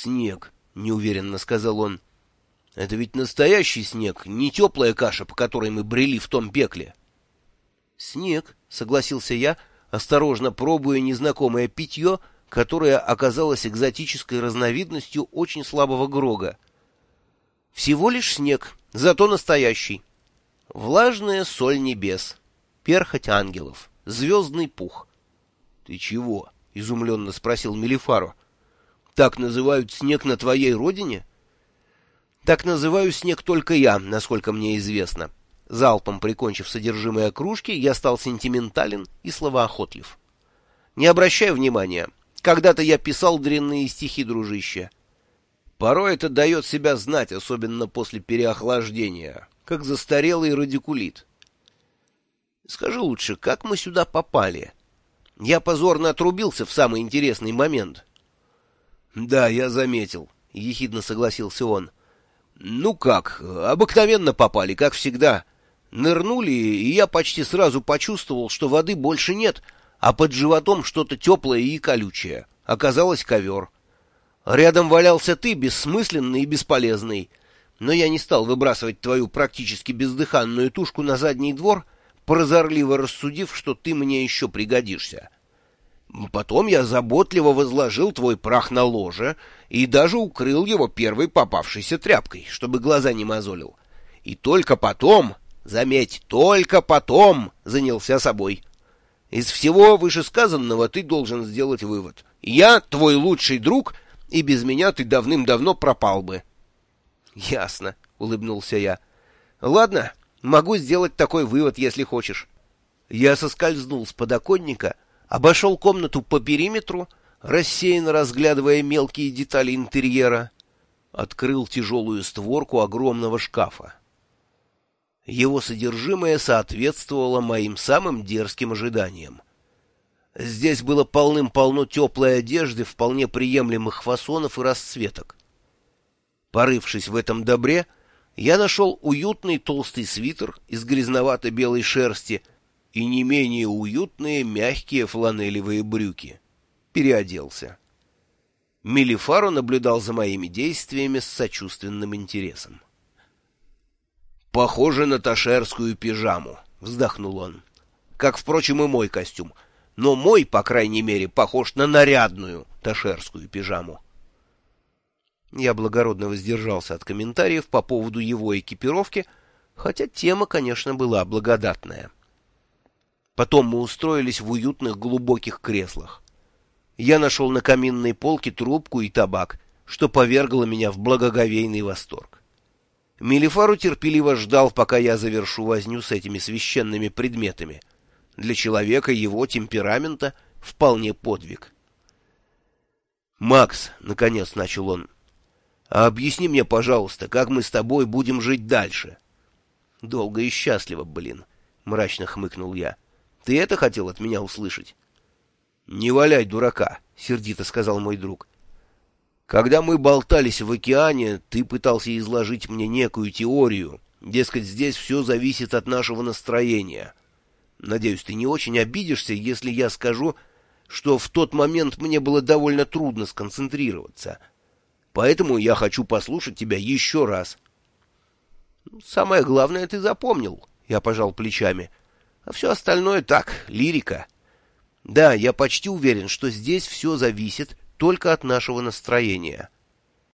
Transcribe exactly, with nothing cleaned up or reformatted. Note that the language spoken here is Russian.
«Снег», — неуверенно сказал он. «Это ведь настоящий снег, не теплая каша, по которой мы брели в том пекле». «Снег», — согласился я, осторожно пробуя незнакомое питье, которое оказалось экзотической разновидностью очень слабого грога. «Всего лишь снег, зато настоящий. Влажная соль небес, перхоть ангелов, звездный пух». «Ты чего?» — изумленно спросил Мелифаро. «Так называют снег на твоей родине?» «Так называю снег только я, насколько мне известно». Залпом прикончив содержимое кружки, я стал сентиментален и словоохотлив. «Не обращай внимания. Когда-то я писал дрянные стихи, дружище. Порой это дает себя знать, особенно после переохлаждения, как застарелый радикулит. Скажи лучше, как мы сюда попали? Я позорно отрубился в самый интересный момент». «Да, я заметил», — ехидно согласился он. «Ну как, обыкновенно попали, как всегда. Нырнули, и я почти сразу почувствовал, что воды больше нет, а под животом что-то теплое и колючее. Оказалось ковер. Рядом валялся ты, бессмысленный и бесполезный. Но я не стал выбрасывать твою практически бездыханную тушку на задний двор, прозорливо рассудив, что ты мне еще пригодишься. Потом я заботливо возложил твой прах на ложе и даже укрыл его первой попавшейся тряпкой, чтобы глаза не мозолил. И только потом, заметь, только потом занялся собой. Из всего вышесказанного ты должен сделать вывод. Я твой лучший друг, и без меня ты давным-давно пропал бы». «Ясно», — улыбнулся я. «Ладно, могу сделать такой вывод, если хочешь». Я соскользнул с подоконника, обошел комнату по периметру, рассеянно разглядывая мелкие детали интерьера, открыл тяжелую створку огромного шкафа. Его содержимое соответствовало моим самым дерзким ожиданиям. Здесь было полным-полно теплой одежды вполне приемлемых фасонов и расцветок. Порывшись в этом добре, я нашел уютный толстый свитер из грязновато-белой шерсти и не менее уютные мягкие фланелевые брюки. Переоделся. Мелифаро наблюдал за моими действиями с сочувственным интересом. «Похоже на ташерскую пижаму», — вздохнул он. «Как, впрочем, и мой костюм. Но мой, по крайней мере, похож на нарядную ташерскую пижаму». Я благородно воздержался от комментариев по поводу его экипировки, хотя тема, конечно, была благодатная. Потом мы устроились в уютных глубоких креслах. Я нашел на каминной полке трубку и табак, что повергло меня в благоговейный восторг. Мелифаро терпеливо ждал, пока я завершу возню с этими священными предметами. Для человека его темперамента вполне подвиг. «Макс», — наконец начал он, — «а объясни мне, пожалуйста, как мы с тобой будем жить дальше?» «Долго и счастливо, блин», — мрачно хмыкнул я. «Ты это хотел от меня услышать?» «Не валяй дурака», — сердито сказал мой друг. «Когда мы болтались в океане, ты пытался изложить мне некую теорию. Дескать, здесь все зависит от нашего настроения. Надеюсь, ты не очень обидишься, если я скажу, что в тот момент мне было довольно трудно сконцентрироваться. Поэтому я хочу послушать тебя еще раз». «Самое главное ты запомнил», — я пожал плечами. «А все остальное так, лирика. Да, я почти уверен, что здесь все зависит только от нашего настроения.